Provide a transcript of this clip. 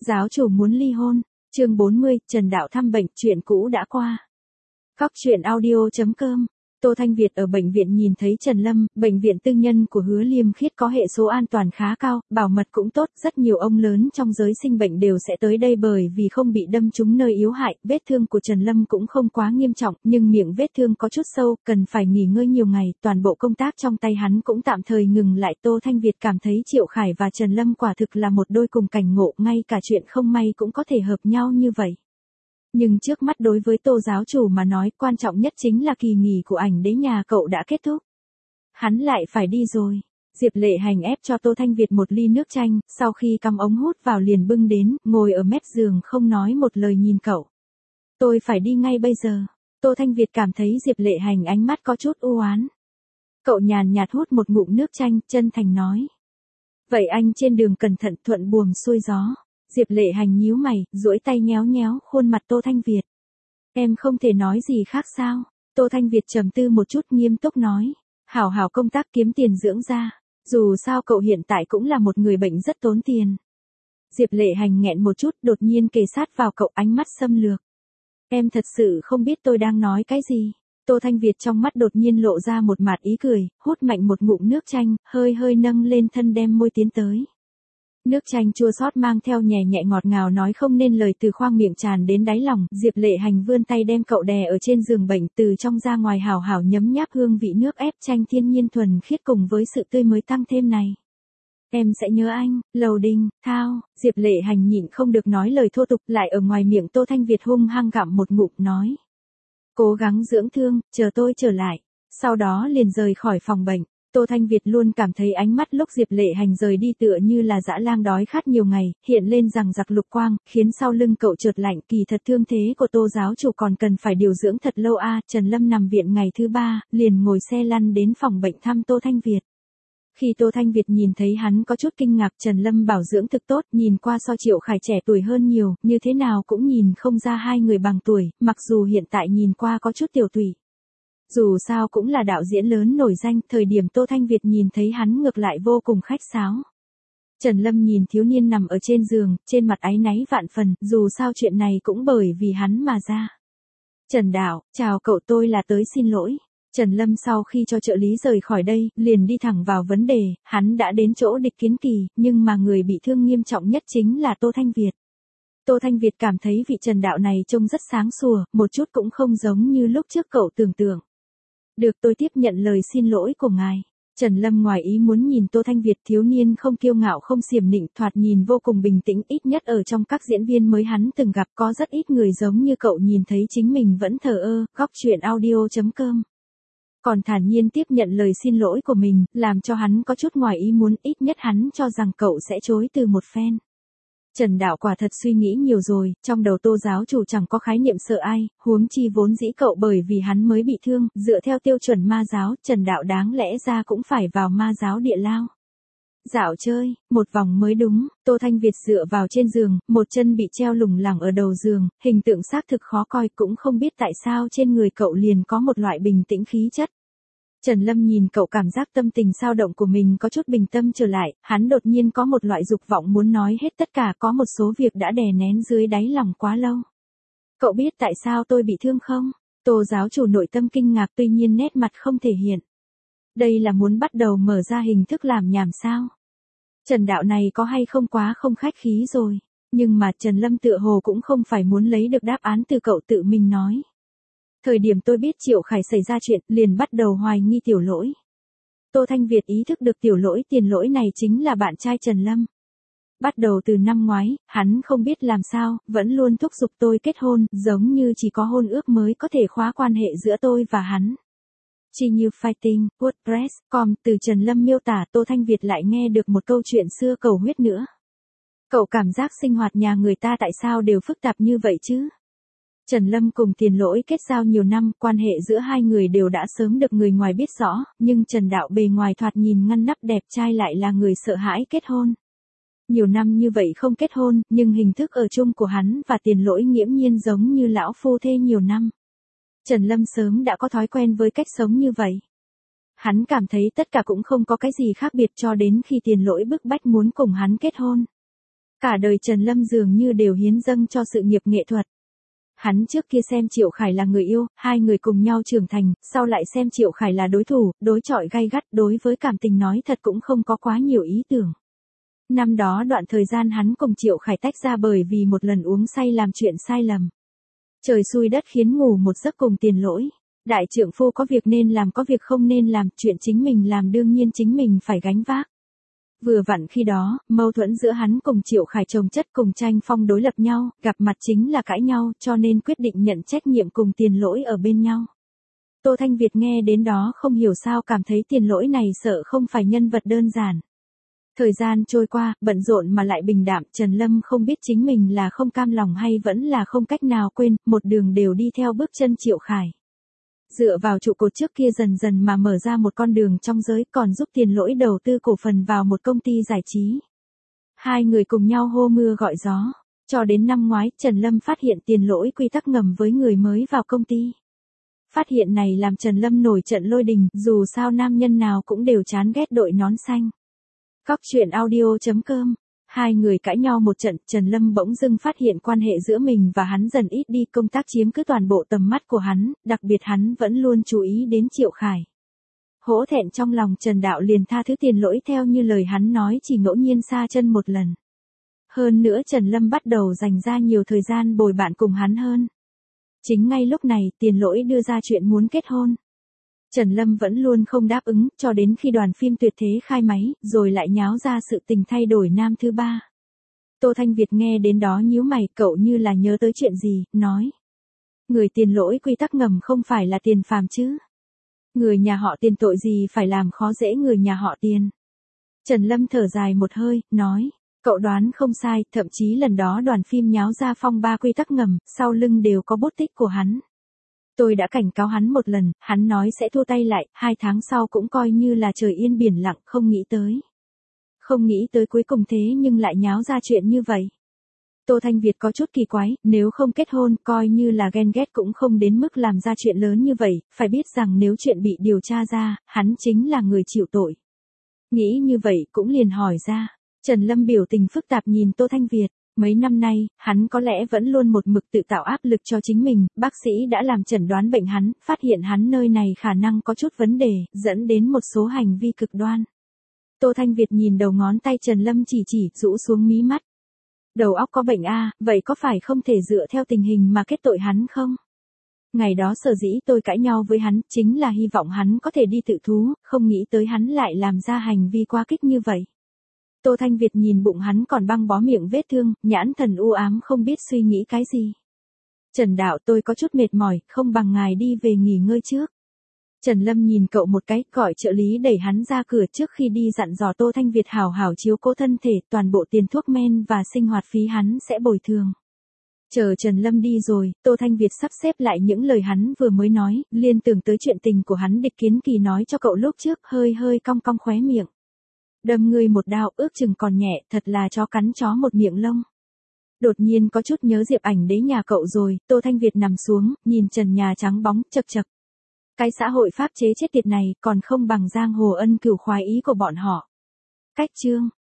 Giáo chủ muốn ly hôn. Chương 40, Trần Đạo thăm bệnh, chuyện cũ đã qua. Góc truyện audio.com. Tô Thanh Việt ở bệnh viện nhìn thấy Trần Lâm, bệnh viện tư nhân của Hứa Liêm Khiết có hệ số an toàn khá cao, bảo mật cũng tốt, rất nhiều ông lớn trong giới sinh bệnh đều sẽ tới đây bởi vì không bị đâm trúng nơi yếu hại, vết thương của Trần Lâm cũng không quá nghiêm trọng, nhưng miệng vết thương có chút sâu, cần phải nghỉ ngơi nhiều ngày, toàn bộ công tác trong tay hắn cũng tạm thời ngừng lại. Tô Thanh Việt cảm thấy Triệu Khải và Trần Lâm quả thực là một đôi cùng cảnh ngộ, ngay cả chuyện không may cũng có thể hợp nhau như vậy. Nhưng trước mắt đối với Tô giáo chủ mà nói, quan trọng nhất chính là kỳ nghỉ của ảnh đế nhà cậu đã kết thúc. Hắn lại phải đi rồi. Diệp Lệ Hành ép cho Tô Thanh Việt một ly nước chanh, sau khi cắm ống hút vào liền bưng đến, ngồi ở mép giường không nói một lời nhìn cậu. Tôi phải đi ngay bây giờ. Tô Thanh Việt cảm thấy Diệp Lệ Hành ánh mắt có chút u oán. Cậu nhàn nhạt hút một ngụm nước chanh, chân thành nói. Vậy anh trên đường cẩn thận, thuận buồm xuôi gió. Diệp Lệ Hành nhíu mày, duỗi tay nhéo nhéo khuôn mặt Tô Thanh Việt. Em không thể nói gì khác sao? Tô Thanh Việt trầm tư một chút, nghiêm túc nói. Hảo hảo công tác kiếm tiền dưỡng ra. Dù sao cậu hiện tại cũng là một người bệnh rất tốn tiền. Diệp Lệ Hành nghẹn một chút, đột nhiên kề sát vào cậu, ánh mắt xâm lược. Em thật sự không biết tôi đang nói cái gì. Tô Thanh Việt trong mắt đột nhiên lộ ra một mạt ý cười, hút mạnh một ngụm nước chanh, hơi hơi nâng lên thân đem môi tiến tới. Nước chanh chua xót mang theo nhẹ nhẹ ngọt ngào nói không nên lời từ khoang miệng tràn đến đáy lòng. Diệp Lệ Hành vươn tay đem cậu đè ở trên giường bệnh, từ trong ra ngoài hào hào nhấm nháp hương vị nước ép chanh thiên nhiên thuần khiết cùng với sự tươi mới tăng thêm này. Em sẽ nhớ anh, Lầu Đình, Thao. Diệp Lệ Hành nhịn không được nói lời thô tục, lại ở ngoài miệng Tô Thanh Việt hung hăng gặm một ngụm nói. Cố gắng dưỡng thương, chờ tôi trở lại. Sau đó liền rời khỏi phòng bệnh. Tô Thanh Việt luôn cảm thấy ánh mắt lúc Diệp Lệ Hành rời đi tựa như là dã lang đói khát nhiều ngày, hiện lên rằng giặc lục quang, khiến sau lưng cậu chợt lạnh. Kỳ thật thương thế của Tô giáo chủ còn cần phải điều dưỡng thật lâu a. Trần Lâm nằm viện ngày thứ 3, liền ngồi xe lăn đến phòng bệnh thăm Tô Thanh Việt. Khi Tô Thanh Việt nhìn thấy hắn có chút kinh ngạc, Trần Lâm bảo dưỡng thực tốt, nhìn qua so Triệu Khải trẻ tuổi hơn nhiều, như thế nào cũng nhìn không ra hai người bằng tuổi, mặc dù hiện tại nhìn qua có chút tiểu tụy. Dù sao cũng là đạo diễn lớn nổi danh, thời điểm Tô Thanh Việt nhìn thấy hắn ngược lại vô cùng khách sáo. Trần Lâm nhìn thiếu niên nằm ở trên giường, trên mặt áy náy vạn phần, dù sao chuyện này cũng bởi vì hắn mà ra. Trần Đạo, chào cậu, tôi là tới xin lỗi. Trần Lâm sau khi cho trợ lý rời khỏi đây, liền đi thẳng vào vấn đề, hắn đã đến chỗ Địch Kiến Kỳ, nhưng mà người bị thương nghiêm trọng nhất chính là Tô Thanh Việt. Tô Thanh Việt cảm thấy vị Trần Đạo này trông rất sáng sủa, một chút cũng không giống như lúc trước cậu tưởng tượng. Được, tôi tiếp nhận lời xin lỗi của ngài. Trần Lâm ngoài ý muốn nhìn Tô Thanh Việt, thiếu niên không kiêu ngạo không xiểm nịnh, thoạt nhìn vô cùng bình tĩnh, ít nhất ở trong các diễn viên mới hắn từng gặp có rất ít người giống như cậu nhìn thấy chính mình vẫn thờ ơ. Góc truyện audio.com. Còn thản nhiên tiếp nhận lời xin lỗi của mình, làm cho hắn có chút ngoài ý muốn, ít nhất hắn cho rằng cậu sẽ chối từ một phen. Trần Đạo quả thật suy nghĩ nhiều rồi, trong đầu Tô giáo chủ chẳng có khái niệm sợ ai, huống chi vốn dĩ cậu bởi vì hắn mới bị thương, dựa theo tiêu chuẩn ma giáo, Trần Đạo đáng lẽ ra cũng phải vào ma giáo địa lao. Dạo chơi, một vòng mới đúng. Tô Thanh Việt dựa vào trên giường, một chân bị treo lủng lẳng ở đầu giường, hình tượng xác thực khó coi, cũng không biết tại sao trên người cậu liền có một loại bình tĩnh khí chất. Trần Lâm nhìn cậu, cảm giác tâm tình dao động của mình có chút bình tâm trở lại, hắn đột nhiên có một loại dục vọng muốn nói hết tất cả, có một số việc đã đè nén dưới đáy lòng quá lâu. Cậu biết tại sao tôi bị thương không? Tô giáo chủ nội tâm kinh ngạc, tuy nhiên nét mặt không thể hiện. Đây là muốn bắt đầu mở ra hình thức làm nhảm sao? Trần Đạo này có hay không quá không khách khí rồi, nhưng mà Trần Lâm tựa hồ cũng không phải muốn lấy được đáp án từ cậu, tự mình nói. Thời điểm tôi biết Triệu Khải xảy ra chuyện, liền bắt đầu hoài nghi Tiểu Lỗi. Tô Thanh Việt ý thức được Tiểu Lỗi tiền lỗi này chính là bạn trai Trần Lâm. Bắt đầu từ năm ngoái, hắn không biết làm sao, vẫn luôn thúc giục tôi kết hôn, giống như chỉ có hôn ước mới có thể khóa quan hệ giữa tôi và hắn. Chi như Fighting, WordPress.com, từ Trần Lâm miêu tả, Tô Thanh Việt lại nghe được một câu chuyện xưa cầu huyết nữa. Cậu cảm giác sinh hoạt nhà người ta tại sao đều phức tạp như vậy chứ? Trần Lâm cùng Tiền Lỗi kết giao nhiều năm, quan hệ giữa hai người đều đã sớm được người ngoài biết rõ, nhưng Trần Đạo bề ngoài thoạt nhìn ngăn nắp đẹp trai lại là người sợ hãi kết hôn. Nhiều năm như vậy không kết hôn, nhưng hình thức ở chung của hắn và Tiền Lỗi nghiễm nhiên giống như lão phu thê nhiều năm. Trần Lâm sớm đã có thói quen với cách sống như vậy. Hắn cảm thấy tất cả cũng không có cái gì khác biệt cho đến khi Tiền Lỗi bức bách muốn cùng hắn kết hôn. Cả đời Trần Lâm dường như đều hiến dâng cho sự nghiệp nghệ thuật. Hắn trước kia xem Triệu Khải là người yêu, hai người cùng nhau trưởng thành, sau lại xem Triệu Khải là đối thủ, đối chọi gay gắt, đối với cảm tình nói thật cũng không có quá nhiều ý tưởng. Năm đó đoạn thời gian hắn cùng Triệu Khải tách ra bởi vì một lần uống say làm chuyện sai lầm. Trời xui đất khiến ngủ một giấc cùng Tiền Lỗi. Đại trượng phu có việc nên làm có việc không nên làm, chuyện chính mình làm đương nhiên chính mình phải gánh vác. Vừa vặn khi đó, mâu thuẫn giữa hắn cùng Triệu Khải chồng chất cùng tranh phong đối lập nhau, gặp mặt chính là cãi nhau, cho nên quyết định nhận trách nhiệm cùng Tiền Lỗi ở bên nhau. Tô Thanh Việt nghe đến đó không hiểu sao cảm thấy Tiền Lỗi này sợ không phải nhân vật đơn giản. Thời gian trôi qua, bận rộn mà lại bình đạm, Trần Lâm không biết chính mình là không cam lòng hay vẫn là không cách nào quên, một đường đều đi theo bước chân Triệu Khải. Dựa vào trụ cột trước kia dần dần mà mở ra một con đường trong giới, còn giúp Tiền Lỗi đầu tư cổ phần vào một công ty giải trí. Hai người cùng nhau hô mưa gọi gió. Cho đến năm ngoái, Trần Lâm phát hiện Tiền Lỗi quy tắc ngầm với người mới vào công ty. Phát hiện này làm Trần Lâm nổi trận lôi đình, dù sao nam nhân nào cũng đều chán ghét đội nón xanh. Cóc truyện audio.com. Hai người cãi nhau một trận, Trần Lâm bỗng dưng phát hiện quan hệ giữa mình và hắn dần ít đi, công tác chiếm cứ toàn bộ tầm mắt của hắn, đặc biệt hắn vẫn luôn chú ý đến Triệu Khải. Hổ thẹn trong lòng, Trần Đạo liền tha thứ Tiền Lỗi theo như lời hắn nói, chỉ ngẫu nhiên xa chân một lần. Hơn nữa Trần Lâm bắt đầu dành ra nhiều thời gian bồi bạn cùng hắn hơn. Chính ngay lúc này, Tiền Lỗi đưa ra chuyện muốn kết hôn. Trần Lâm vẫn luôn không đáp ứng, cho đến khi đoàn phim Tuyệt Thế khai máy, rồi lại nháo ra sự tình thay đổi nam thứ ba. Tô Thanh Việt nghe đến đó nhíu mày, cậu như là nhớ tới chuyện gì, nói. Người Tiền Lỗi quy tắc ngầm không phải là Tiền Phàm chứ. Người nhà họ Tiền tội gì phải làm khó dễ người nhà họ Tiền. Trần Lâm thở dài một hơi, nói. Cậu đoán không sai, thậm chí lần đó đoàn phim nháo ra phong ba quy tắc ngầm, sau lưng đều có bút tích của hắn. Tôi đã cảnh cáo hắn một lần, hắn nói sẽ thua tay lại, 2 tháng sau cũng coi như là trời yên biển lặng, không nghĩ tới. Không nghĩ tới cuối cùng thế nhưng lại nháo ra chuyện như vậy. Tô Thanh Việt có chút kỳ quái, nếu không kết hôn, coi như là ghen ghét cũng không đến mức làm ra chuyện lớn như vậy, phải biết rằng nếu chuyện bị điều tra ra, hắn chính là người chịu tội. Nghĩ như vậy cũng liền hỏi ra. Trần Lâm biểu tình phức tạp nhìn Tô Thanh Việt. Mấy năm nay, hắn có lẽ vẫn luôn một mực tự tạo áp lực cho chính mình, bác sĩ đã làm chẩn đoán bệnh hắn, phát hiện hắn nơi này khả năng có chút vấn đề, dẫn đến một số hành vi cực đoan. Tô Thanh Việt nhìn đầu ngón tay Trần Lâm chỉ, rũ xuống mí mắt. Đầu óc có bệnh a, vậy có phải không thể dựa theo tình hình mà kết tội hắn không? Ngày đó sở dĩ tôi cãi nhau với hắn, chính là hy vọng hắn có thể đi tự thú, không nghĩ tới hắn lại làm ra hành vi quá kích như vậy. Tô Thanh Việt nhìn bụng hắn còn băng bó miệng vết thương, nhãn thần u ám không biết suy nghĩ cái gì. Trần Đạo, tôi có chút mệt mỏi, không bằng ngài đi về nghỉ ngơi trước. Trần Lâm nhìn cậu một cái, gọi trợ lý đẩy hắn ra cửa, trước khi đi dặn dò Tô Thanh Việt hảo hảo chiếu cố thân thể, toàn bộ tiền thuốc men và sinh hoạt phí hắn sẽ bồi thường. Chờ Trần Lâm đi rồi, Tô Thanh Việt sắp xếp lại những lời hắn vừa mới nói, liên tưởng tới chuyện tình của hắn Địch Kiến Kỳ nói cho cậu lúc trước, hơi cong cong khóe miệng. Đâm ngươi một đao, ước chừng còn nhẹ, thật là chó cắn chó một miệng lông. Đột nhiên có chút nhớ Diệp Ảnh Đế nhà cậu rồi, Tô Thanh Việt nằm xuống, nhìn trần nhà trắng bóng, chật chật. Cái xã hội pháp chế chết tiệt này, còn không bằng giang hồ ân cửu khoái ý của bọn họ. Cách chương.